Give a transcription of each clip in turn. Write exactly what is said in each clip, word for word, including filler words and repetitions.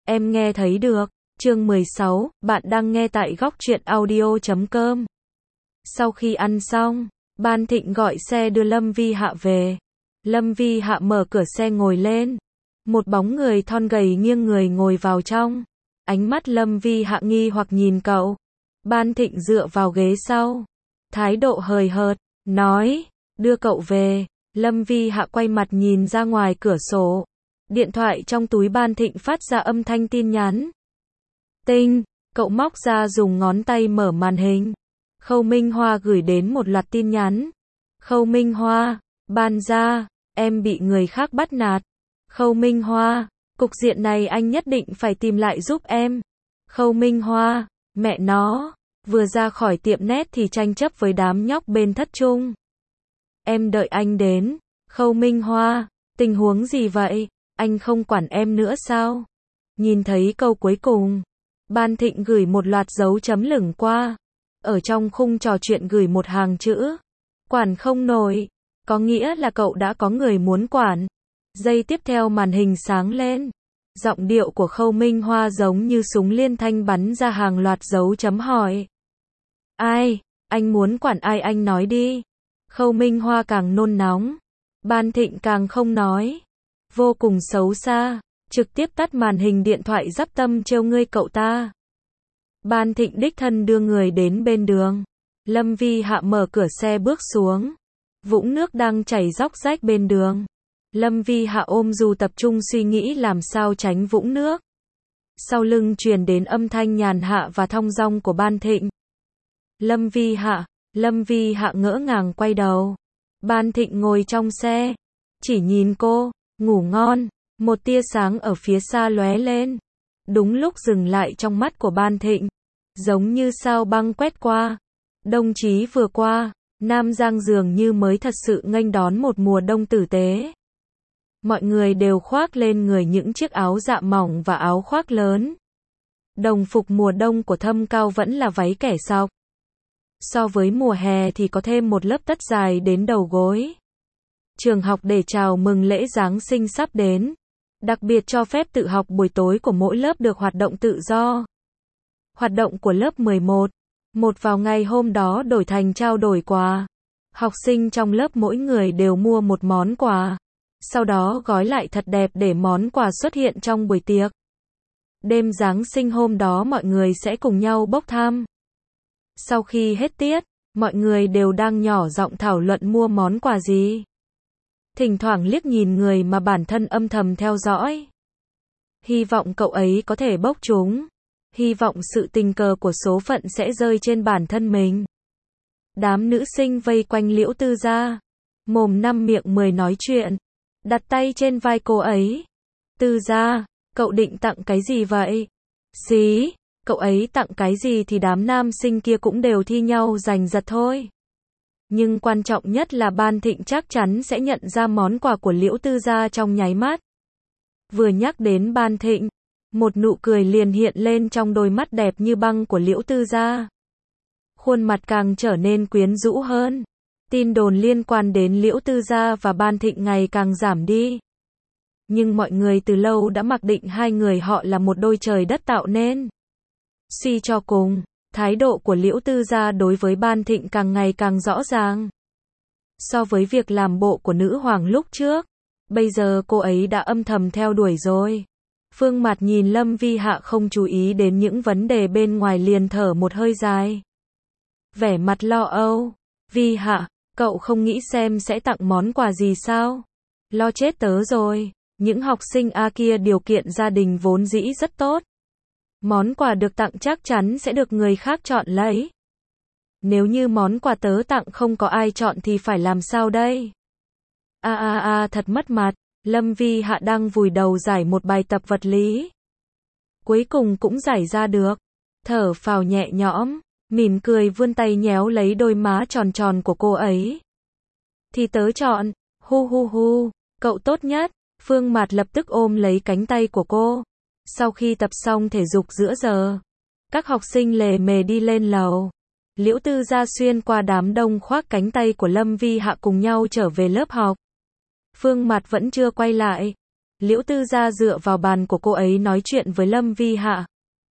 em nghe thấy được. Chương mười sáu, bạn đang nghe tại góc truyện audio chấm com. Sau khi ăn xong, Ban Thịnh gọi xe đưa Lâm Vi Hạ về. Lâm Vi Hạ mở cửa xe ngồi lên. Một bóng người thon gầy nghiêng người ngồi vào trong. Ánh mắt Lâm Vi Hạ nghi hoặc nhìn cậu. Ban Thịnh dựa vào ghế sau. Thái độ hời hợt, nói, đưa cậu về. Lâm Vi Hạ quay mặt nhìn ra ngoài cửa sổ. Điện thoại trong túi Ban Thịnh phát ra âm thanh tin nhắn. Tinh, cậu móc ra dùng ngón tay mở màn hình. Khâu Minh Hoa gửi đến một loạt tin nhắn. Khâu Minh Hoa, Ban gia, em bị người khác bắt nạt. Khâu Minh Hoa, cục diện này anh nhất định phải tìm lại giúp em. Khâu Minh Hoa, mẹ nó, vừa ra khỏi tiệm nét thì tranh chấp với đám nhóc bên thất trung. Em đợi anh đến. Khâu Minh Hoa, tình huống gì vậy? Anh không quản em nữa sao? Nhìn thấy câu cuối cùng, Ban Thịnh gửi một loạt dấu chấm lửng qua. Ở trong khung trò chuyện gửi một hàng chữ. Quản không nổi. Có nghĩa là cậu đã có người muốn quản. Giây tiếp theo màn hình sáng lên. Giọng điệu của Khâu Minh Hoa giống như súng liên thanh bắn ra hàng loạt dấu chấm hỏi. Ai? Anh muốn quản ai anh nói đi. Khâu Minh Hoa càng nôn nóng. Ban Thịnh càng không nói. Vô cùng xấu xa. Trực tiếp tắt màn hình điện thoại dắp tâm trêu ngươi cậu ta. Ban Thịnh đích thân đưa người đến bên đường. Lâm Vi Hạ mở cửa xe bước xuống. Vũng nước đang chảy róc rách bên đường. Lâm Vi Hạ ôm dù tập trung suy nghĩ làm sao tránh vũng nước. Sau lưng truyền đến âm thanh nhàn hạ và thong dong của Ban Thịnh. Lâm Vi Hạ, Lâm Vi Hạ ngỡ ngàng quay đầu. Ban Thịnh ngồi trong xe. Chỉ nhìn cô, ngủ ngon. Một tia sáng ở phía xa lóe lên. Đúng lúc dừng lại trong mắt của Ban Thịnh. Giống như sao băng quét qua. Đông chí vừa qua, Nam Giang dường như mới thật sự nghênh đón một mùa đông tử tế. Mọi người đều khoác lên người những chiếc áo dạ mỏng và áo khoác lớn. Đồng phục mùa đông của Thâm Cao vẫn là váy kẻ sọc. So với mùa hè thì có thêm một lớp tất dài đến đầu gối. Trường học để chào mừng lễ Giáng sinh sắp đến. Đặc biệt cho phép tự học buổi tối của mỗi lớp được hoạt động tự do. Hoạt động của lớp mười một. Một vào ngày hôm đó đổi thành trao đổi quà. Học sinh trong lớp mỗi người đều mua một món quà. Sau đó gói lại thật đẹp để món quà xuất hiện trong buổi tiệc. Đêm Giáng sinh hôm đó mọi người sẽ cùng nhau bốc thăm. Sau khi hết tiết, mọi người đều đang nhỏ giọng thảo luận mua món quà gì. Thỉnh thoảng liếc nhìn người mà bản thân âm thầm theo dõi. Hy vọng cậu ấy có thể bốc trúng. Hy vọng sự tình cờ của số phận sẽ rơi trên bản thân mình. Đám nữ sinh vây quanh Liễu Tư Gia. Mồm năm miệng mười nói chuyện. Đặt tay trên vai cô ấy. Tư Gia, cậu định tặng cái gì vậy? Xí, cậu ấy tặng cái gì thì đám nam sinh kia cũng đều thi nhau giành giật thôi. Nhưng quan trọng nhất là Ban Thịnh chắc chắn sẽ nhận ra món quà của Liễu Tư Gia trong nháy mắt. Vừa nhắc đến Ban Thịnh, một nụ cười liền hiện lên trong đôi mắt đẹp như băng của Liễu Tư Gia. Khuôn mặt càng trở nên quyến rũ hơn. Tin đồn liên quan đến Liễu Tư Gia và Ban Thịnh ngày càng giảm đi. Nhưng mọi người từ lâu đã mặc định hai người họ là một đôi trời đất tạo nên. Suy cho cùng, thái độ của Liễu Tư Gia đối với Ban Thịnh càng ngày càng rõ ràng. So với việc làm bộ của nữ hoàng lúc trước, bây giờ cô ấy đã âm thầm theo đuổi rồi. Phương Mạt nhìn Lâm Vi Hạ không chú ý đến những vấn đề bên ngoài liền thở một hơi dài. Vẻ mặt lo âu. Vi Hạ, cậu không nghĩ xem sẽ tặng món quà gì sao? Lo chết tớ rồi. Những học sinh A kia điều kiện gia đình vốn dĩ rất tốt. Món quà được tặng chắc chắn sẽ được người khác chọn lấy. Nếu như món quà tớ tặng không có ai chọn thì phải làm sao đây? A a a thật mất mặt. Lâm Vi Hạ đang vùi đầu giải một bài tập vật lý. Cuối cùng cũng giải ra được. Thở phào nhẹ nhõm, mỉm cười vươn tay nhéo lấy đôi má tròn tròn của cô ấy. Thì tớ chọn, hu hu hu, cậu tốt nhất. Phương Mạt lập tức ôm lấy cánh tay của cô. Sau khi tập xong thể dục giữa giờ, các học sinh lề mề đi lên lầu. Liễu Tư Gia xuyên qua đám đông khoác cánh tay của Lâm Vi Hạ cùng nhau trở về lớp học. Phương Mạt vẫn chưa quay lại. Liễu Tư Gia dựa vào bàn của cô ấy nói chuyện với Lâm Vi Hạ.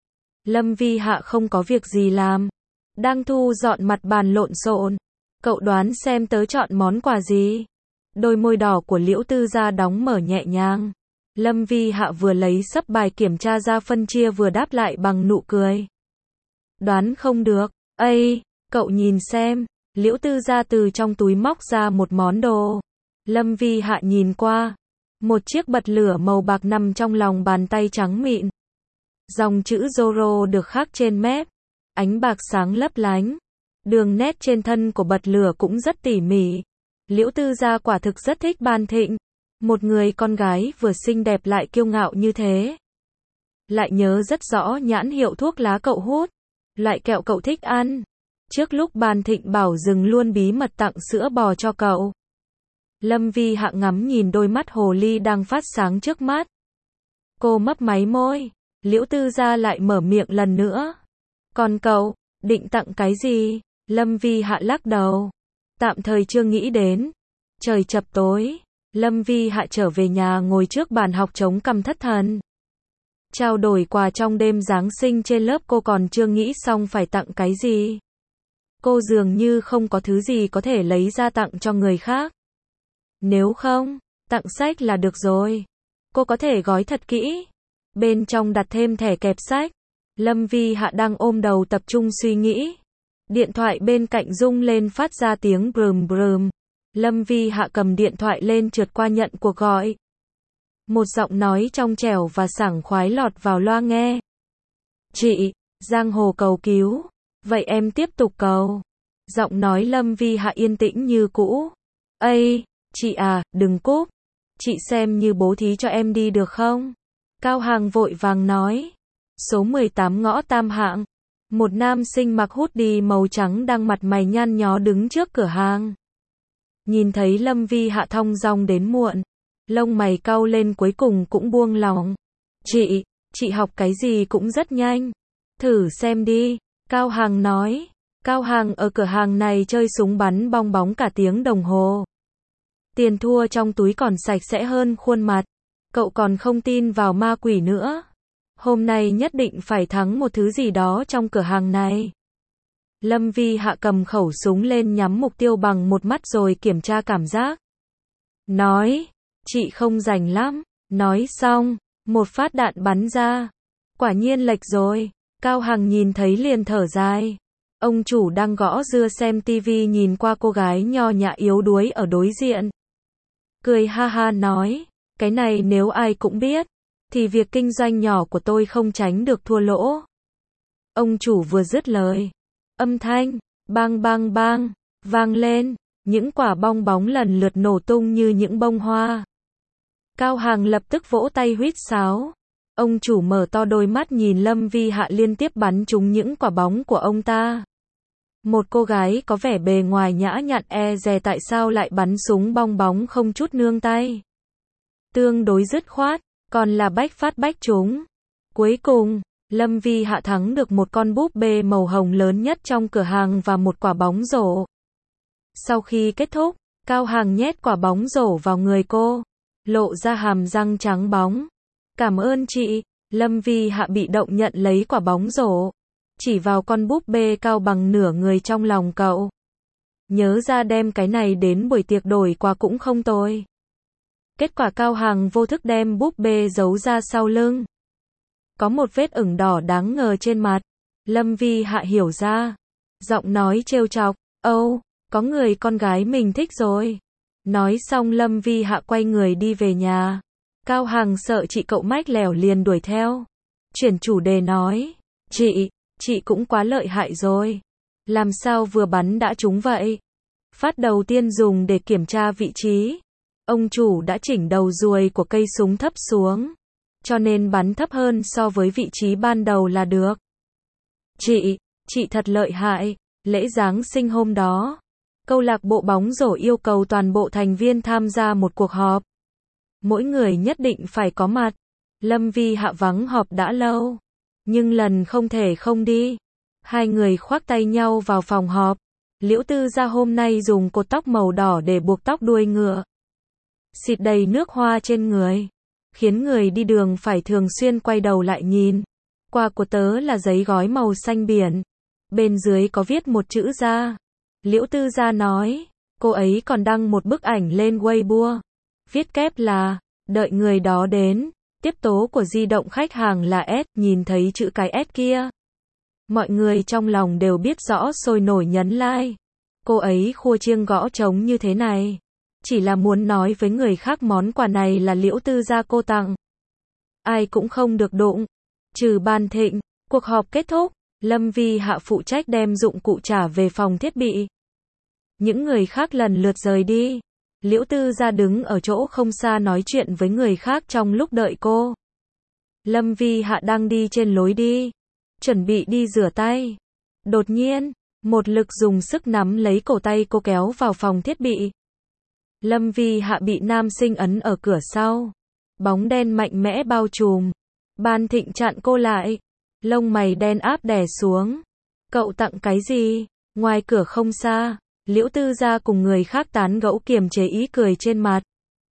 Lâm Vi Hạ không có việc gì làm, đang thu dọn mặt bàn lộn xộn. Cậu đoán xem tớ chọn món quà gì? Đôi môi đỏ của Liễu Tư Gia đóng mở nhẹ nhàng. Lâm Vi Hạ vừa lấy sấp bài kiểm tra ra phân chia vừa đáp lại bằng nụ cười. Đoán không được. Ây, cậu nhìn xem. Liễu Tư Gia từ trong túi móc ra một món đồ. Lâm Vi Hạ nhìn qua. Một chiếc bật lửa màu bạc nằm trong lòng bàn tay trắng mịn. Dòng chữ Zoro được khắc trên mép. Ánh bạc sáng lấp lánh. Đường nét trên thân của bật lửa cũng rất tỉ mỉ. Liễu Tư Gia quả thực rất thích Ban Thịnh. Một người con gái vừa xinh đẹp lại kiêu ngạo như thế. Lại nhớ rất rõ nhãn hiệu thuốc lá cậu hút. Loại kẹo cậu thích ăn. Trước lúc Ban Thịnh bảo dừng luôn bí mật tặng sữa bò cho cậu. Lâm Vi Hạ ngắm nhìn đôi mắt hồ ly đang phát sáng trước mắt. Cô mấp máy môi. Liễu Tư Gia lại mở miệng lần nữa. Còn cậu, định tặng cái gì? Lâm Vi Hạ lắc đầu. Tạm thời chưa nghĩ đến. Trời chập tối. Lâm Vi Hạ trở về nhà ngồi trước bàn học chống cằm thất thần. Trao đổi quà trong đêm Giáng sinh trên lớp cô còn chưa nghĩ xong phải tặng cái gì. Cô dường như không có thứ gì có thể lấy ra tặng cho người khác. Nếu không, tặng sách là được rồi. Cô có thể gói thật kỹ. Bên trong đặt thêm thẻ kẹp sách. Lâm Vi Hạ đang ôm đầu tập trung suy nghĩ. Điện thoại bên cạnh rung lên phát ra tiếng brùm brùm. Lâm Vi Hạ cầm điện thoại lên trượt qua nhận cuộc gọi. Một giọng nói trong trẻo và sảng khoái lọt vào loa nghe. Chị, giang hồ cầu cứu. Vậy em tiếp tục cầu. Giọng nói Lâm Vi Hạ yên tĩnh như cũ. Ây, chị à, đừng cúp. Chị xem như bố thí cho em đi được không? Cao Hàng vội vàng nói. Số mười tám ngõ Tam Hạng. Một nam sinh mặc hoodie màu trắng đang mặt mày nhăn nhó đứng trước cửa hàng. Nhìn thấy Lâm Vi Hạ thong dong đến muộn. Lông mày cau lên cuối cùng cũng buông lỏng. Chị, chị học cái gì cũng rất nhanh. Thử xem đi. Cao Hàng nói. Cao Hàng ở cửa hàng này chơi súng bắn bong bóng cả tiếng đồng hồ. Tiền thua trong túi còn sạch sẽ hơn khuôn mặt. Cậu còn không tin vào ma quỷ nữa. Hôm nay nhất định phải thắng một thứ gì đó trong cửa hàng này. Lâm Vi Hạ cầm khẩu súng lên nhắm mục tiêu bằng một mắt rồi kiểm tra cảm giác. Nói, chị không rành lắm. Nói xong, một phát đạn bắn ra. Quả nhiên lệch rồi. Cao Hằng nhìn thấy liền thở dài. Ông chủ đang gõ dưa xem tivi nhìn qua cô gái nho nhã yếu đuối ở đối diện. Cười ha ha nói, cái này nếu ai cũng biết, thì việc kinh doanh nhỏ của tôi không tránh được thua lỗ. Ông chủ vừa dứt lời. Âm thanh, bang bang bang, vang lên, những quả bong bóng lần lượt nổ tung như những bông hoa. Cao Hàng lập tức vỗ tay huýt sáo. Ông chủ mở to đôi mắt nhìn Lâm Vi Hạ liên tiếp bắn trúng những quả bóng của ông ta. Một cô gái có vẻ bề ngoài nhã nhặn e dè tại sao lại bắn súng bong bóng không chút nương tay. Tương đối dứt khoát, còn là bách phát bách trúng. Cuối cùng, Lâm Vi Hạ thắng được một con búp bê màu hồng lớn nhất trong cửa hàng và một quả bóng rổ. Sau khi kết thúc, Cao Hàng nhét quả bóng rổ vào người cô, lộ ra hàm răng trắng bóng. Cảm ơn chị. Lâm Vi Hạ bị động nhận lấy quả bóng rổ, chỉ vào con búp bê cao bằng nửa người trong lòng cậu. Nhớ ra đem cái này đến buổi tiệc đổi quà cũng không tồi. Kết quả Cao Hàng vô thức đem búp bê giấu ra sau lưng. Có một vết ửng đỏ đáng ngờ trên mặt. Lâm Vi Hạ hiểu ra. Giọng nói trêu chọc. Âu, có người con gái mình thích rồi. Nói xong Lâm Vi Hạ quay người đi về nhà. Cao Hằng sợ chị cậu mách lẻo liền đuổi theo. Chuyển chủ đề nói. Chị, chị cũng quá lợi hại rồi. Làm sao vừa bắn đã trúng vậy? Phát đầu tiên dùng để kiểm tra vị trí. Ông chủ đã chỉnh đầu ruồi của cây súng thấp xuống. Cho nên bắn thấp hơn so với vị trí ban đầu là được. Chị, chị thật lợi hại. Lễ Giáng sinh hôm đó, câu lạc bộ bóng rổ yêu cầu toàn bộ thành viên tham gia một cuộc họp. Mỗi người nhất định phải có mặt. Lâm Vi Hạ vắng họp đã lâu, nhưng lần không thể không đi. Hai người khoác tay nhau vào phòng họp. Liễu Tư Gia hôm nay dùng cột tóc màu đỏ để buộc tóc đuôi ngựa. Xịt đầy nước hoa trên người. khiến người đi đường phải thường xuyên quay đầu lại nhìn. Quà của tớ là giấy gói màu xanh biển. Bên dưới có viết một chữ gia. Liễu Tư Gia nói, cô ấy còn đăng một bức ảnh lên Weibo. Viết kép là, đợi người đó đến. Tiếp tố của di động khách hàng là S, nhìn thấy chữ cái S kia. Mọi người trong lòng đều biết rõ sôi nổi nhấn like. Cô ấy khua chiêng gõ trống như thế này. Chỉ là muốn nói với người khác món quà này là Liễu Tư Gia cô tặng. Ai cũng không được đụng. Trừ Ban Thịnh. Cuộc họp kết thúc. Lâm Vi Hạ phụ trách đem dụng cụ trả về phòng thiết bị. Những người khác lần lượt rời đi. Liễu Tư Gia đứng ở chỗ không xa nói chuyện với người khác trong lúc đợi cô. Lâm Vi Hạ đang đi trên lối đi. Chuẩn bị đi rửa tay. Đột nhiên, một lực dùng sức nắm lấy cổ tay cô kéo vào phòng thiết bị. Lâm Vi Hạ bị nam sinh ấn ở cửa sau. Bóng đen mạnh mẽ bao trùm. Ban Thịnh chặn cô lại. Lông mày đen áp đè xuống. Cậu tặng cái gì? Ngoài cửa không xa, Liễu Tư Gia cùng người khác tán gẫu kiềm chế ý cười trên mặt.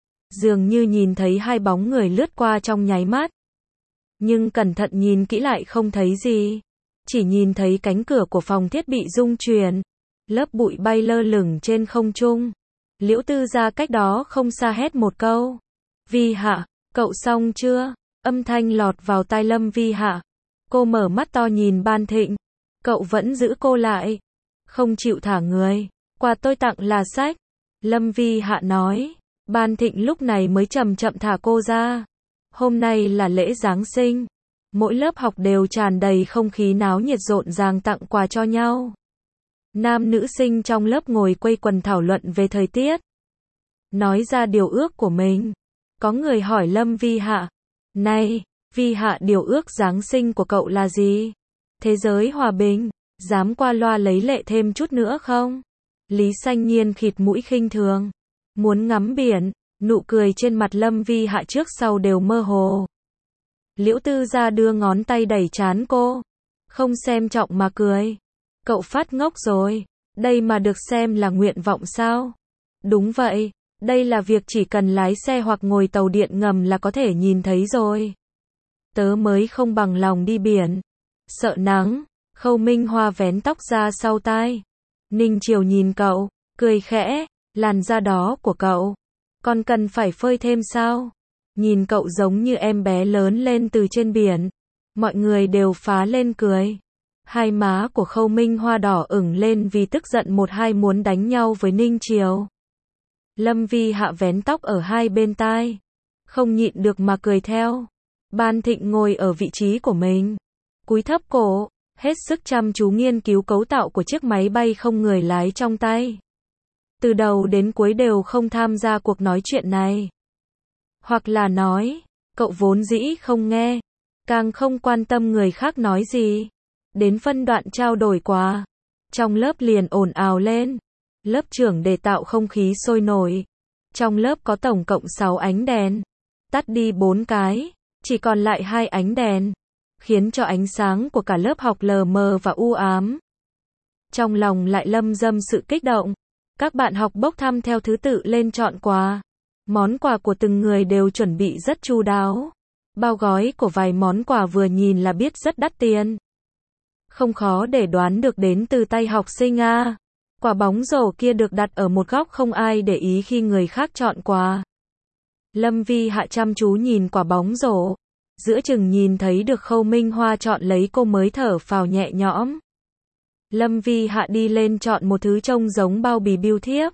Dường như nhìn thấy hai bóng người lướt qua trong nháy mắt. Nhưng cẩn thận nhìn kỹ lại không thấy gì. Chỉ nhìn thấy cánh cửa của phòng thiết bị rung chuyển. Lớp bụi bay lơ lửng trên không trung. Liễu Tư Gia cách đó không xa hét một câu. Vi Hạ, cậu xong chưa? Âm thanh lọt vào tai Lâm Vi Hạ. Cô mở mắt to nhìn Ban Thịnh. Cậu vẫn giữ cô lại. Không chịu thả người. Quà tôi tặng là sách. Lâm Vi Hạ nói. Ban Thịnh lúc này mới chậm chậm thả cô ra. Hôm nay là lễ Giáng sinh. Mỗi lớp học đều tràn đầy không khí náo nhiệt rộn ràng tặng quà cho nhau. Nam nữ sinh trong lớp ngồi quây quần thảo luận về thời tiết. Nói ra điều ước của mình. Có người hỏi Lâm Vi Hạ. Này, Vi Hạ, điều ước Giáng sinh của cậu là gì? Thế giới hòa bình. Dám qua loa lấy lệ thêm chút nữa không? Lý Xanh Nhiên khịt mũi khinh thường. Muốn ngắm biển. Nụ cười trên mặt Lâm Vi Hạ trước sau đều mơ hồ. Liễu Tư Gia đưa ngón tay đẩy trán cô. Không xem trọng mà cười. Cậu phát ngốc rồi. Đây mà được xem là nguyện vọng sao? Đúng vậy. Đây là việc chỉ cần lái xe hoặc ngồi tàu điện ngầm là có thể nhìn thấy rồi. Tớ mới không bằng lòng đi biển. Sợ nắng. Khâu Minh Hoa vén tóc ra sau tai. Ninh Triều nhìn cậu, cười khẽ. Làn da đó của cậu, còn cần phải phơi thêm sao? Nhìn cậu giống như em bé lớn lên từ trên biển. Mọi người đều phá lên cười. Hai má của Khâu Minh Hoa đỏ ửng lên vì tức giận một hai muốn đánh nhau với Ninh Triều. Lâm Vi Hạ vén tóc ở hai bên tai. Không nhịn được mà cười theo. Ban Thịnh ngồi ở vị trí của mình. Cúi thấp cổ, hết sức chăm chú nghiên cứu cấu tạo của chiếc máy bay không người lái trong tay. Từ đầu đến cuối đều không tham gia cuộc nói chuyện này. Hoặc là nói, cậu vốn dĩ không nghe, càng không quan tâm người khác nói gì. Đến phân đoạn trao đổi quà, trong lớp liền ồn ào lên. Lớp trưởng để tạo không khí sôi nổi. Trong lớp có tổng cộng sáu ánh đèn. Tắt đi bốn cái, chỉ còn lại hai ánh đèn, khiến cho ánh sáng của cả lớp học lờ mờ và u ám. Trong lòng lại lâm dâm sự kích động. Các bạn học bốc thăm theo thứ tự lên chọn quà. Món quà của từng người đều chuẩn bị rất chu đáo. Bao gói của vài món quà vừa nhìn là biết rất đắt tiền. Không khó để đoán được đến từ tay học sinh A. Quả bóng rổ kia được đặt ở một góc không ai để ý khi người khác chọn quà. Lâm Vi Hạ chăm chú nhìn quả bóng rổ. Giữa chừng nhìn thấy được Khâu Minh Hoa chọn lấy cô mới thở phào nhẹ nhõm. Lâm Vi Hạ đi lên chọn một thứ trông giống bao bì bưu thiếp.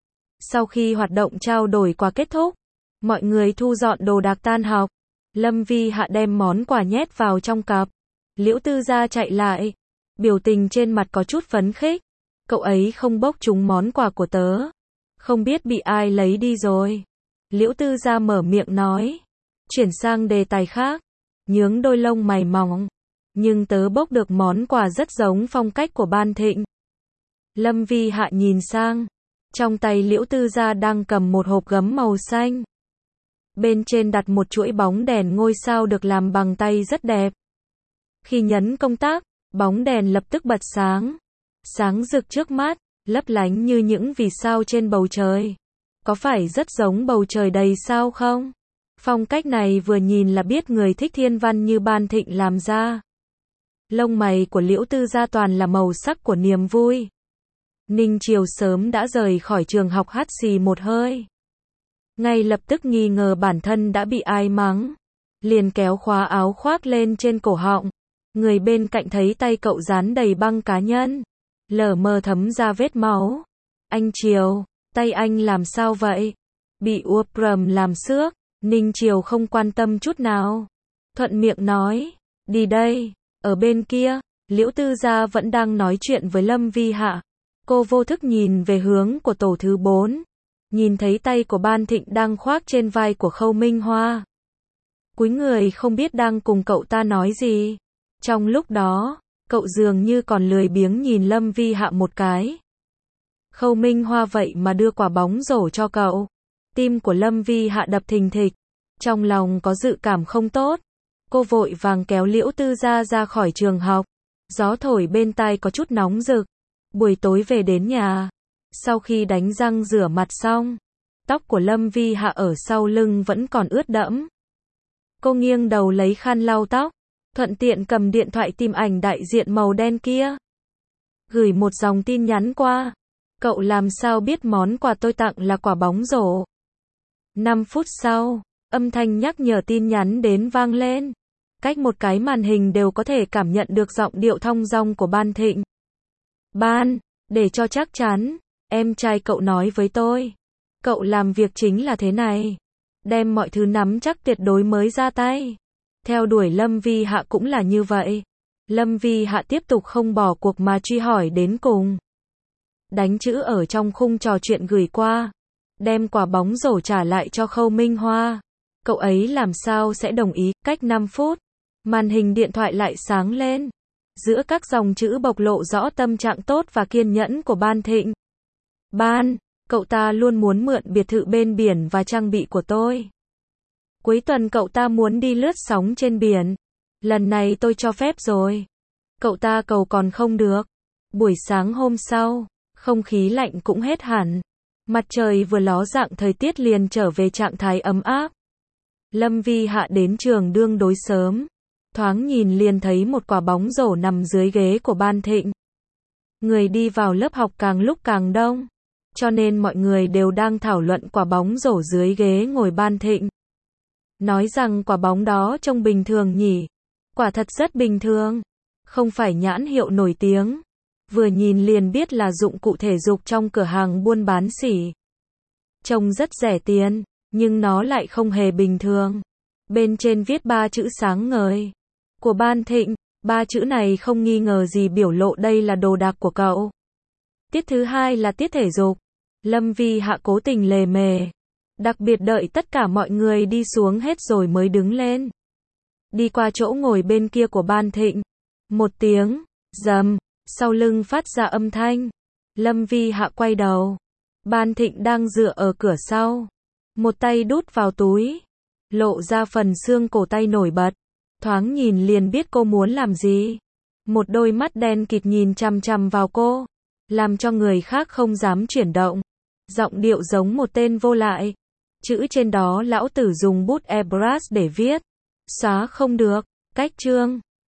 Sau khi hoạt động trao đổi quà kết thúc, mọi người thu dọn đồ đạc tan học. Lâm Vi Hạ đem món quà nhét vào trong cặp. Liễu Tư Gia chạy lại. Biểu tình trên mặt có chút phấn khích. Cậu ấy không bốc trúng món quà của tớ. Không biết bị ai lấy đi rồi. Liễu Tư Gia mở miệng nói. Chuyển sang đề tài khác. Nhướng đôi lông mày mỏng. Nhưng tớ bốc được món quà rất giống phong cách của Ban Thịnh. Lâm Vi Hạ nhìn sang. Trong tay Liễu Tư Gia đang cầm một hộp gấm màu xanh. Bên trên đặt một chuỗi bóng đèn ngôi sao được làm bằng tay rất đẹp. Khi nhấn công tắc, bóng đèn lập tức bật sáng. Sáng rực trước mắt, lấp lánh như những vì sao trên bầu trời. Có phải rất giống bầu trời đầy sao không? Phong cách này vừa nhìn là biết người thích thiên văn như Ban Thịnh làm ra. Lông mày của Liễu Tư Gia toàn là màu sắc của niềm vui. Ninh Chiều sớm đã rời khỏi trường học hắt xì một hơi. Ngay lập tức nghi ngờ bản thân đã bị ai mắng. Liền kéo khóa áo khoác lên trên cổ họng. Người bên cạnh thấy tay cậu dán đầy băng cá nhân. Lờ mờ thấm ra vết máu. Anh Chiều, tay anh làm sao vậy? Bị ua prầm làm xước. Ninh Chiều không quan tâm chút nào. Thuận miệng nói, đi đây. Ở bên kia, Liễu Tư Gia vẫn đang nói chuyện với Lâm Vi Hạ. Cô vô thức nhìn về hướng của tổ thứ bốn. Nhìn thấy tay của Ban Thịnh đang khoác trên vai của Khâu Minh Hoa. Cúi người không biết đang cùng cậu ta nói gì. Trong lúc đó, cậu dường như còn lười biếng nhìn Lâm Vi Hạ một cái. Khâu Minh Hoa vậy mà đưa quả bóng rổ cho cậu. Tim của Lâm Vi Hạ đập thình thịch. Trong lòng có dự cảm không tốt. Cô vội vàng kéo Liễu Tư Gia ra khỏi trường học. Gió thổi bên tai có chút nóng rực. Buổi tối về đến nhà. Sau khi đánh răng rửa mặt xong, tóc của Lâm Vi Hạ ở sau lưng vẫn còn ướt đẫm. Cô nghiêng đầu lấy khăn lau tóc. Thuận tiện cầm điện thoại tìm ảnh đại diện màu đen kia. Gửi một dòng tin nhắn qua. Cậu làm sao biết món quà tôi tặng là quả bóng rổ? năm phút sau, âm thanh nhắc nhở tin nhắn đến vang lên. Cách một cái màn hình đều có thể cảm nhận được giọng điệu thong dong của Ban Thịnh. Ban, để cho chắc chắn, em trai cậu nói với tôi. Cậu làm việc chính là thế này. Đem mọi thứ nắm chắc tuyệt đối mới ra tay. Theo đuổi Lâm Vi Hạ cũng là như vậy. Lâm Vi Hạ tiếp tục không bỏ cuộc mà truy hỏi đến cùng. Đánh chữ ở trong khung trò chuyện gửi qua. Đem quả bóng rổ trả lại cho Khâu Minh Hoa. Cậu ấy làm sao sẽ đồng ý? Cách năm phút, màn hình điện thoại lại sáng lên. Giữa các dòng chữ bộc lộ rõ tâm trạng tốt và kiên nhẫn của Ban Thịnh. Ban, cậu ta luôn muốn mượn biệt thự bên biển và trang bị của tôi. Cuối tuần cậu ta muốn đi lướt sóng trên biển. Lần này tôi cho phép rồi. Cậu ta cầu còn không được. Buổi sáng hôm sau, không khí lạnh cũng hết hẳn. Mặt trời vừa ló dạng thời tiết liền trở về trạng thái ấm áp. Lâm Vi Hạ đến trường đương đối sớm. Thoáng nhìn liền thấy một quả bóng rổ nằm dưới ghế của Ban Thịnh. Người đi vào lớp học càng lúc càng đông. Cho nên mọi người đều đang thảo luận quả bóng rổ dưới ghế ngồi Ban Thịnh. Nói rằng quả bóng đó trông bình thường nhỉ. Quả thật rất bình thường. Không phải nhãn hiệu nổi tiếng. Vừa nhìn liền biết là dụng cụ thể dục trong cửa hàng buôn bán xỉ. Trông rất rẻ tiền, nhưng nó lại không hề bình thường. Bên trên viết ba chữ sáng ngời. Của Ban Thịnh, ba chữ này không nghi ngờ gì biểu lộ đây là đồ đạc của cậu. Tiết thứ hai là tiết thể dục. Lâm Vi Hạ cố tình lề mề. Đặc biệt đợi tất cả mọi người đi xuống hết rồi mới đứng lên. Đi qua chỗ ngồi bên kia của Ban Thịnh. Một tiếng, rầm, sau lưng phát ra âm thanh. Lâm Vi Hạ quay đầu. Ban Thịnh đang dựa ở cửa sau. Một tay đút vào túi. Lộ ra phần xương cổ tay nổi bật. Thoáng nhìn liền biết cô muốn làm gì. Một đôi mắt đen kịt nhìn chằm chằm vào cô. Làm cho người khác không dám chuyển động. Giọng điệu giống một tên vô lại. Chữ trên đó lão tử dùng bút airbrush để viết. Xóa không được. Cách chương.